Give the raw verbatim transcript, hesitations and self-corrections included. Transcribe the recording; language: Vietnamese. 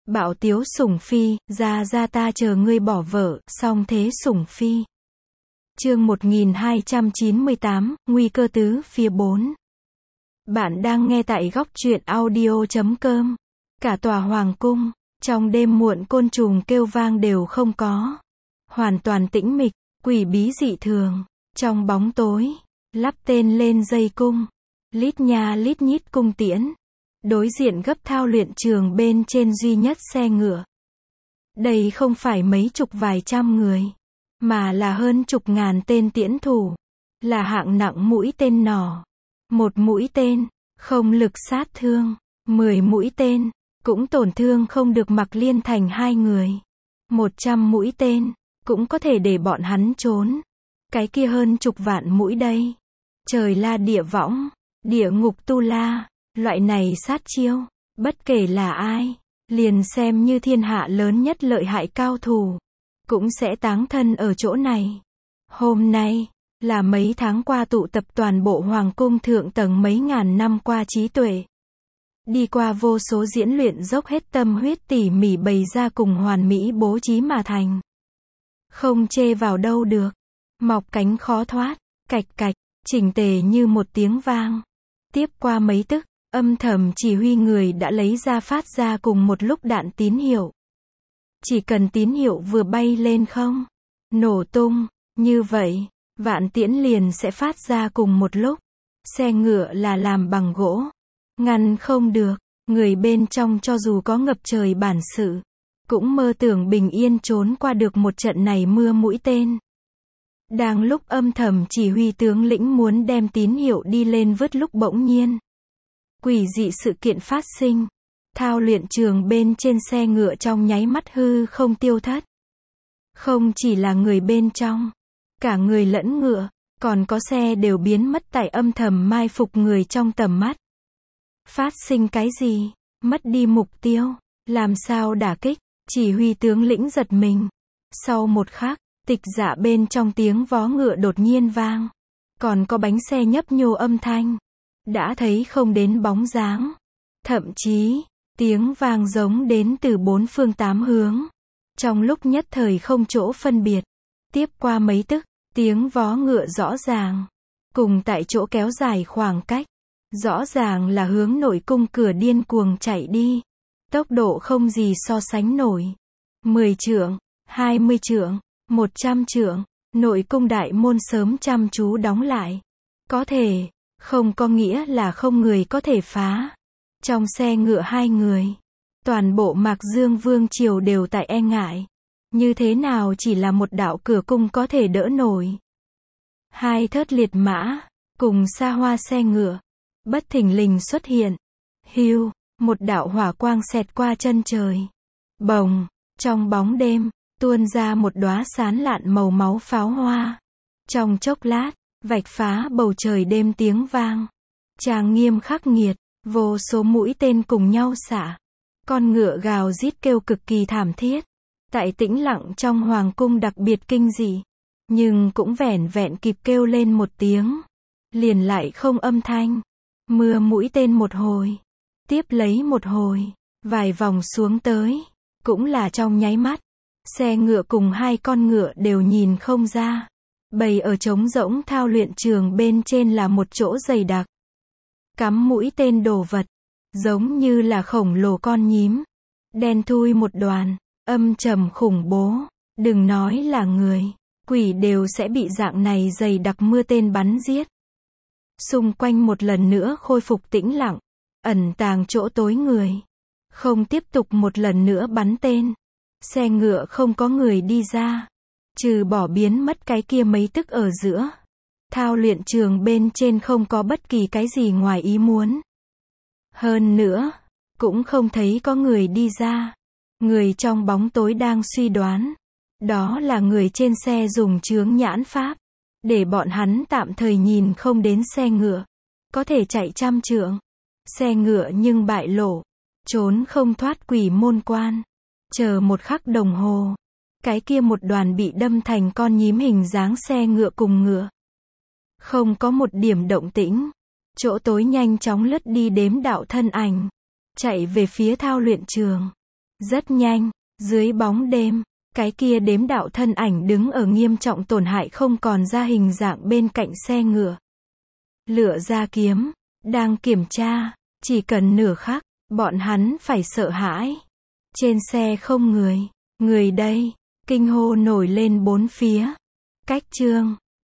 Bạo tiếu sủng phi, ra ra ta chờ ngươi bỏ vợ, song thế sủng phi. Chương một nghìn hai trăm chín mươi tám, nguy cơ tứ phía bốn. Bạn đang nghe tại góc truyện audio chấm com. Cả tòa hoàng cung, trong đêm muộn côn trùng kêu vang đều không có. Hoàn toàn tĩnh mịch, quỷ bí dị thường. Trong bóng tối, lắp tên lên dây cung. Lít nha lít nhít cung tiễn. Đối diện gấp thao luyện trường bên trên duy nhất xe ngựa. Đây không phải mấy chục vài trăm người, mà là hơn chục ngàn tên tiễn thủ. Là hạng nặng mũi tên nỏ. Một mũi tên, không lực sát thương. Mười mũi tên, cũng tổn thương không được Mạc Liên Thành hai người. Một trăm mũi tên, cũng có thể để bọn hắn trốn. Cái kia hơn chục vạn mũi đây. Trời la địa võng, địa ngục tu la. Loại này sát chiêu, bất kể là ai, liền xem như thiên hạ lớn nhất lợi hại cao thủ, cũng sẽ táng thân ở chỗ này. Hôm nay, là mấy tháng qua tụ tập toàn bộ hoàng cung thượng tầng mấy ngàn năm qua trí tuệ. Đi qua vô số diễn luyện dốc hết tâm huyết tỉ mỉ bày ra cùng hoàn mỹ bố trí mà thành. Không chê vào đâu được. Mọc cánh khó thoát, cạch cạch, chỉnh tề như một tiếng vang. Tiếp qua mấy tức, âm thầm chỉ huy người đã lấy ra phát ra cùng một lúc đạn tín hiệu. Chỉ cần tín hiệu vừa bay lên không nổ tung, như vậy, vạn tiễn liền sẽ phát ra cùng một lúc. Xe ngựa là làm bằng gỗ, ngăn không được, người bên trong cho dù có ngập trời bản sự, cũng mơ tưởng bình yên trốn qua được một trận này mưa mũi tên. Đang lúc âm thầm chỉ huy tướng lĩnh muốn đem tín hiệu đi lên vứt lúc bỗng nhiên. Quỷ dị sự kiện phát sinh. Thao luyện trường bên trên xe ngựa trong nháy mắt hư không tiêu thất. Không chỉ là người bên trong, cả người lẫn ngựa, còn có xe đều biến mất tại âm thầm mai phục người trong tầm mắt. Phát sinh cái gì? Mất đi mục tiêu, làm sao đả kích? Chỉ huy tướng lĩnh giật mình. Sau một khắc, tịch dạ bên trong tiếng vó ngựa đột nhiên vang. Còn có bánh xe nhấp nhô âm thanh. Đã thấy không đến bóng dáng. Thậm chí, tiếng vang giống đến từ bốn phương tám hướng. Trong lúc nhất thời không chỗ phân biệt. Tiếp qua mấy tức, tiếng vó ngựa rõ ràng. Cùng tại chỗ kéo dài khoảng cách. Rõ ràng là hướng nội cung cửa điên cuồng chạy đi. Tốc độ không gì so sánh nổi. Mười trượng, hai mươi trượng, một trăm trượng. Nội cung đại môn sớm chăm chú đóng lại. Có thể, không có nghĩa là không người có thể phá. Trong xe ngựa hai người, toàn bộ Mạc Dương Vương triều đều tại e ngại. Như thế nào chỉ là một đạo cửa cung có thể đỡ nổi. Hai thớt liệt mã, cùng xa hoa xe ngựa, bất thình lình xuất hiện. Hiu, một đạo hỏa quang xẹt qua chân trời. Bồng, trong bóng đêm, tuôn ra một đóa sán lạn màu máu pháo hoa. Trong chốc lát, vạch phá bầu trời đêm tiếng vang. Trang nghiêm khắc nghiệt, vô số mũi tên cùng nhau xả. Con ngựa gào rít kêu cực kỳ thảm thiết. Tại tĩnh lặng trong hoàng cung đặc biệt kinh dị. Nhưng cũng vẻn vẹn kịp kêu lên một tiếng. Liền lại không âm thanh. Mưa mũi tên một hồi. Tiếp lấy một hồi. Vài vòng xuống tới. Cũng là trong nháy mắt. Xe ngựa cùng hai con ngựa đều nhìn không ra. Bầy ở trống rỗng thao luyện trường bên trên là một chỗ dày đặc. Cắm mũi tên đồ vật. Giống như là khổng lồ con nhím. Đen thui một đoàn. Âm trầm khủng bố. Đừng nói là người. Quỷ đều sẽ bị dạng này dày đặc mưa tên bắn giết. Xung quanh một lần nữa khôi phục tĩnh lặng. Ẩn tàng chỗ tối người. Không tiếp tục một lần nữa bắn tên. Xe ngựa không có người đi ra. Trừ bỏ biến mất cái kia mấy tức ở giữa. Thao luyện trường bên trên không có bất kỳ cái gì ngoài ý muốn. Hơn nữa, cũng không thấy có người đi ra. Người trong bóng tối đang suy đoán. Đó là người trên xe dùng chướng nhãn pháp. Để bọn hắn tạm thời nhìn không đến xe ngựa. Có thể chạy trăm trượng. Xe ngựa nhưng bại lộ. Trốn không thoát quỷ môn quan. Chờ một khắc đồng hồ. Cái kia một đoàn bị đâm thành con nhím hình dáng xe ngựa cùng ngựa. Không có một điểm động tĩnh. Chỗ tối nhanh chóng lướt đi đếm đạo thân ảnh. Chạy về phía thao luyện trường. Rất nhanh, dưới bóng đêm, cái kia đếm đạo thân ảnh đứng ở nghiêm trọng tổn hại không còn ra hình dạng bên cạnh xe ngựa. Lựa ra kiếm, đang kiểm tra, chỉ cần nửa khắc, bọn hắn phải sợ hãi. Trên xe không người, người đây, kinh hô nổi lên bốn phía. Cách chương